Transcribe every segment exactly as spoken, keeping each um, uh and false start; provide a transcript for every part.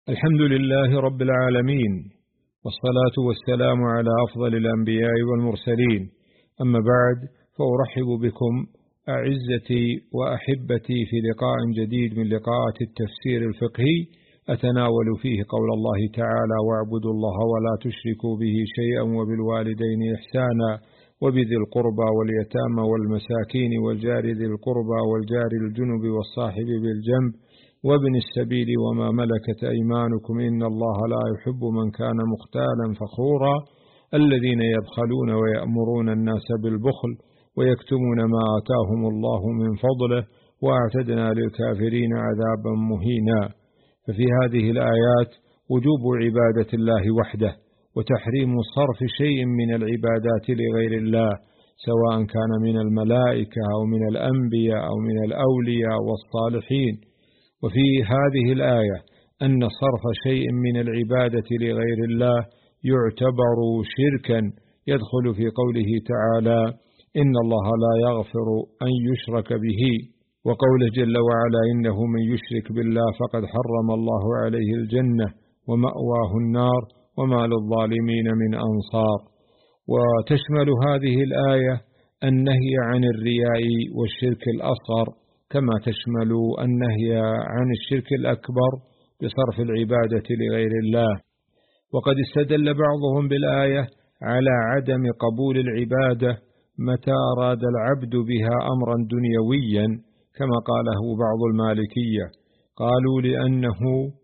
الحمد لله رب العالمين، والصلاة والسلام على أفضل الأنبياء والمرسلين. أما بعد، فأرحب بكم أعزتي وأحبتي في لقاء جديد من لقاءات التفسير الفقهي، أتناول فيه قول الله تعالى: واعبدوا الله ولا تشركوا به شيئا وبالوالدين إحسانا وبذي القربى واليتامى والمساكين والجار ذي القربى والجار الجنب والصاحب بالجنب وابن السبيل وما ملكت أيمانكم إن الله لا يحب من كان مختالا فخورا الذين يبخلون ويأمرون الناس بالبخل ويكتمون ما آتاهم الله من فضله وأعتدنا للكافرين عذابا مهينا. ففي هذه الآيات وجوب عبادة الله وحده، وتحريم صرف شيء من العبادات لغير الله، سواء كان من الملائكة أو من الأنبياء أو من الأولياء والصالحين. وفي هذه الآية أن صرف شيء من العبادة لغير الله يعتبر شركا يدخل في قوله تعالى: إن الله لا يغفر أن يشرك به، وقوله جل وعلا: إنه من يشرك بالله فقد حرم الله عليه الجنة ومأواه النار وما للظالمين من أنصار. وتشمل هذه الآية النهي عن الرياء والشرك الأصغر، كما تشمل النهي عن الشرك الأكبر بصرف العبادة لغير الله. وقد استدل بعضهم بالآية على عدم قبول العبادة متى أراد العبد بها أمرا دنيويا، كما قاله بعض المالكية، قالوا لأنه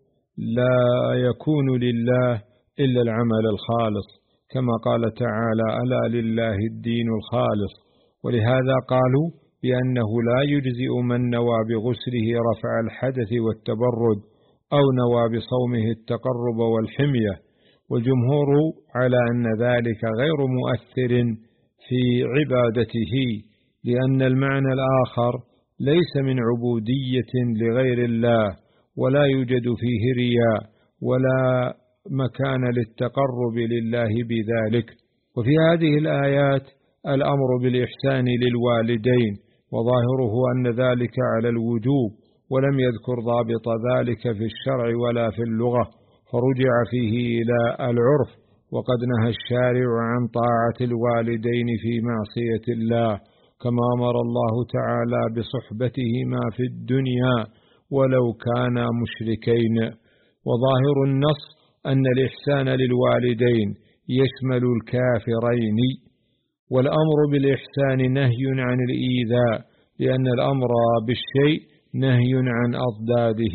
لا يكون لله إلا العمل الخالص، كما قال تعالى: ألا لله الدين الخالص. ولهذا قالوا بأنه لا يجزئ من نوى بغسله رفع الحدث والتبرد أو نوى بصومه التقرب والحمية، والجمهور على أن ذلك غير مؤثر في عبادته، لأن المعنى الآخر ليس من عبودية لغير الله، ولا يوجد فيه رياء ولا مكان للتقرب لله بذلك. وفي هذه الآيات الأمر بالإحسان للوالدين، وظاهره أن ذلك على الوجوب، ولم يذكر ضابط ذلك في الشرع ولا في اللغة، فرجع فيه إلى العرف. وقد نهى الشارع عن طاعة الوالدين في معصية الله، كما أمر الله تعالى بصحبتهما في الدنيا ولو كانا مشركين. وظاهر النص أن الإحسان للوالدين يشمل الكافرين، والأمر بالإحسان نهي عن الإيذاء، لأن الأمر بالشيء نهي عن أضداده.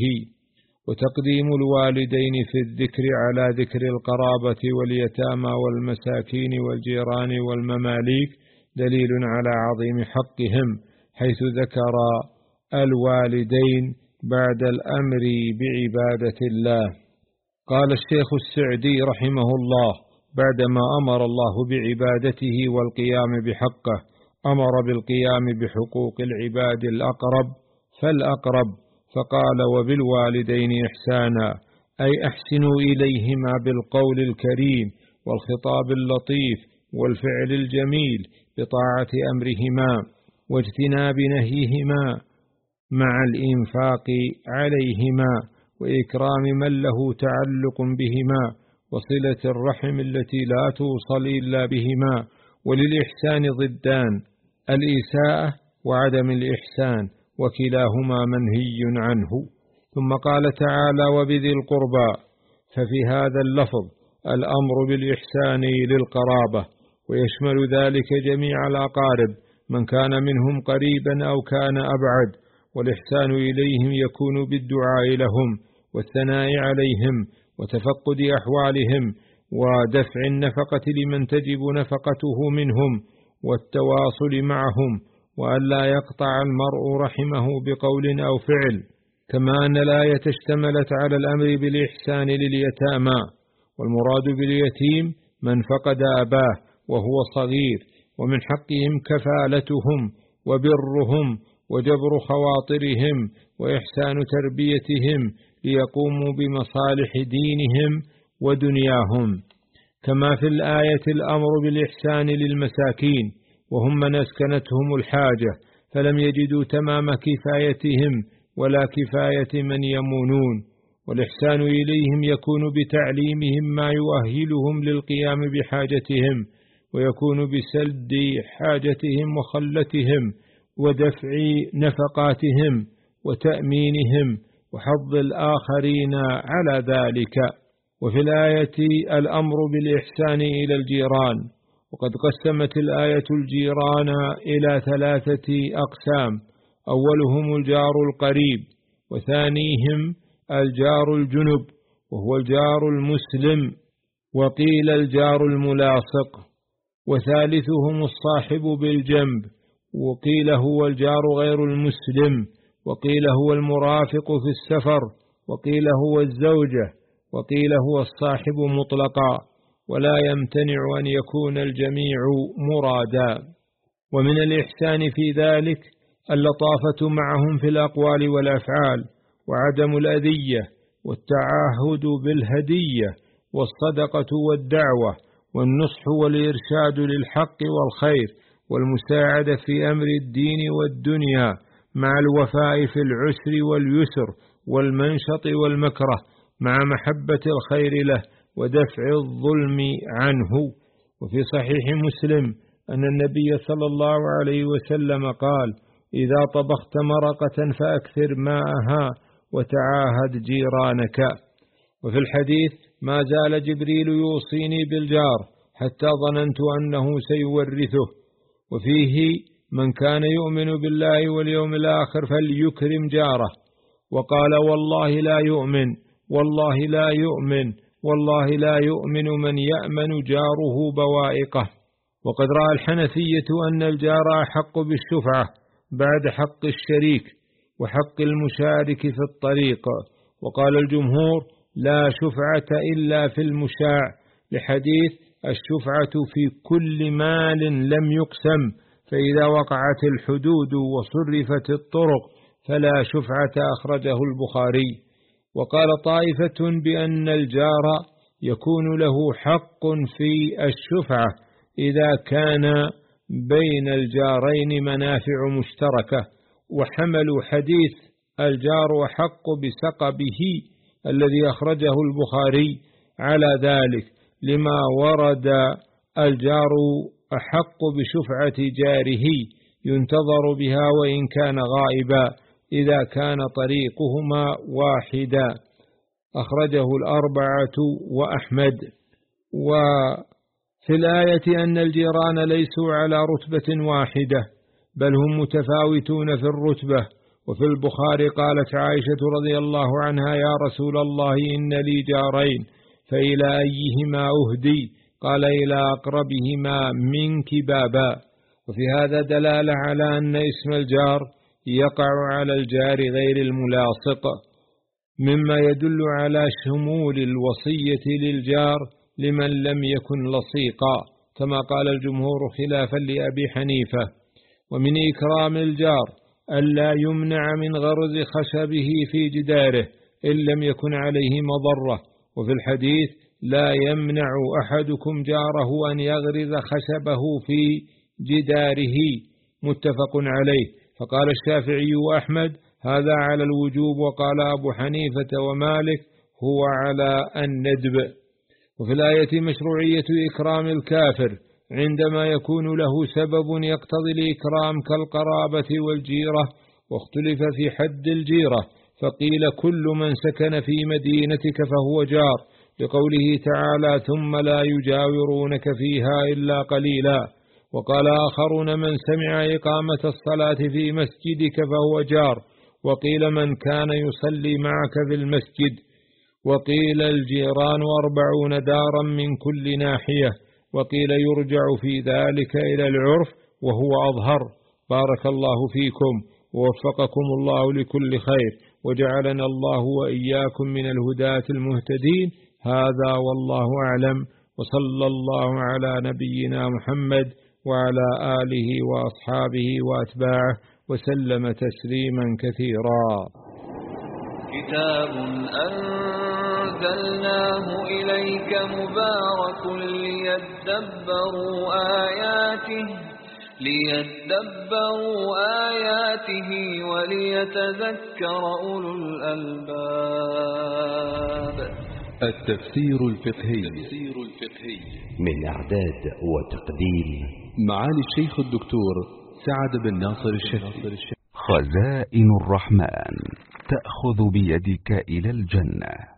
وتقديم الوالدين في الذكر على ذكر القرابة واليتامى والمساكين والجيران والمماليك دليل على عظيم حقهم، حيث ذكر الوالدين بعد الأمر بعبادة الله. قال الشيخ السعدي رحمه الله: بعدما أمر الله بعبادته والقيام بحقه، أمر بالقيام بحقوق العباد الأقرب فالأقرب، فقال: وبالوالدين إحسانا، أي أحسنوا إليهما بالقول الكريم والخطاب اللطيف والفعل الجميل بطاعة أمرهما واجتناب نهيهما، مع الإنفاق عليهما وإكرام من له تعلق بهما وصلة الرحم التي لا توصل إلا بهما. وللإحسان ضدان: الإساءة وعدم الإحسان، وكلاهما منهي عنه. ثم قال تعالى: وبذي القربى، ففي هذا اللفظ الأمر بالإحسان للقرابة، ويشمل ذلك جميع الأقارب، من كان منهم قريبا أو كان أبعد. والإحسان إليهم يكون بالدعاء لهم والثناء عليهم وتفقد أحوالهم ودفع النفقة لمن تجب نفقته منهم والتواصل معهم، وأن لا يقطع المرء رحمه بقول أو فعل. كما أن الآية اشتملت على الأمر بالإحسان لليتامى، والمراد باليتيم من فقد أباه وهو صغير، ومن حقهم كفالتهم وبرهم وجبر خواطرهم وإحسان تربيتهم ليقوموا بمصالح دينهم ودنياهم. كما في الآية الأمر بالإحسان للمساكين، وهم من أسكنتهم الحاجة فلم يجدوا تمام كفايتهم ولا كفاية من يمونون، والإحسان إليهم يكون بتعليمهم ما يؤهلهم للقيام بحاجتهم، ويكون بسد حاجتهم وخلتهم، ودفع نفقاتهم، وتأمينهم، وحض الآخرين على ذلك. وفي الآية الأمر بالإحسان إلى الجيران، وقد قسمت الآية الجيران إلى ثلاثة أقسام: أولهم الجار القريب، وثانيهم الجار الجنب وهو الجار المسلم، وقيل الجار الملاصق، وثالثهم الصاحب بالجنب، وقيل هو الجار غير المسلم، وقيل هو المرافق في السفر، وقيل هو الزوجة، وقيل هو الصاحب مطلقا، ولا يمتنع أن يكون الجميع مرادا. ومن الإحسان في ذلك اللطافة معهم في الأقوال والأفعال، وعدم الأذية، والتعاهد بالهدية، والصدقة والدعوة، والنصح والإرشاد للحق والخير، والمساعدة في أمر الدين والدنيا، مع الوفاء في العسر واليسر، والمنشط والمكره، مع محبة الخير له ودفع الظلم عنه. وفي صحيح مسلم أن النبي صلى الله عليه وسلم قال: إذا طبخت مرقة فأكثر ماءها وتعاهد جيرانك. وفي الحديث: ما زال جبريل يوصيني بالجار حتى ظننت أنه سيورثه. وفيه: من كان يؤمن بالله واليوم الآخر فليكرم جاره. وقال: والله لا يؤمن، والله لا يؤمن، والله لا يؤمن من يأمن جاره بوائقه. وقد رأى الحنفية أن الجار أحق بالشفعة بعد حق الشريك وحق المشارك في الطريق. وقال الجمهور: لا شفعة إلا في المشاع، لحديث: الشفعة في كل مال لم يقسم، فإذا وقعت الحدود وصرفت الطرق فلا شفعة، أخرجه البخاري. وقال طائفة بأن الجار يكون له حق في الشفعة إذا كان بين الجارين منافع مشتركة، وحملوا حديث الجار أحق بسقبه الذي أخرجه البخاري على ذلك، لما ورد الجار أحق بشفعة جاره ينتظر بها وإن كان غائبا إذا كان طريقهما واحدا، أخرجه الأربعة وأحمد. وفي الآية أن الجيران ليسوا على رتبة واحدة، بل هم متفاوتون في الرتبة. وفي البخاري قالت عائشة رضي الله عنها: يا رسول الله، إن لي جارين، فإلى أيهما أهدي؟ قال: إلى أقربهما منك بابا. وفي هذا دلالة على أن اسم الجار يقع على الجار غير الملاصق، مما يدل على شمول الوصية للجار لمن لم يكن لصيقا، كما قال الجمهور خلافا لأبي حنيفة. ومن إكرام الجار ألا يمنع من غرز خشبه في جداره إن لم يكن عليه مضرة. وفي الحديث: لا يمنع أحدكم جاره أن يغرز خشبه في جداره، متفق عليه. فقال الشافعي وأحمد: هذا على الوجوب، وقال أبو حنيفة ومالك: هو على الندب. وفي الآية مشروعية إكرام الكافر عندما يكون له سبب يقتضي الإكرام كالقرابة والجيرة، واختلف في حد الجيرة، فقيل: كل من سكن في مدينتك فهو جار، لقوله تعالى: ثم لا يجاورونك فيها إلا قليلا. وقال آخرون: من سمع إقامة الصلاة في مسجدك فهو جار، وقيل: من كان يصلي معك في المسجد. وقيل: الجيران أربعون دارا من كل ناحية. وقيل: يرجع في ذلك إلى العرف وهو أظهر. بارك الله فيكم ووفقكم الله لكل خير، وجعلنا الله وإياكم من الهداة المهتدين. هذا والله أعلم، وصلى الله على نبينا محمد وعلى آله وأصحابه وأتباعه وسلم تسليما كثيرا. كتاب أنزلناه إليك مبارك ليدبروا آياته ليدبروا آياته وليتذكر أولو الألباب. التفسير الفقهي من إعداد وتقديم معالي الشيخ الدكتور سعد بن ناصر الشافعي. خزائن الرحمن تأخذ بيدك إلى الجنة.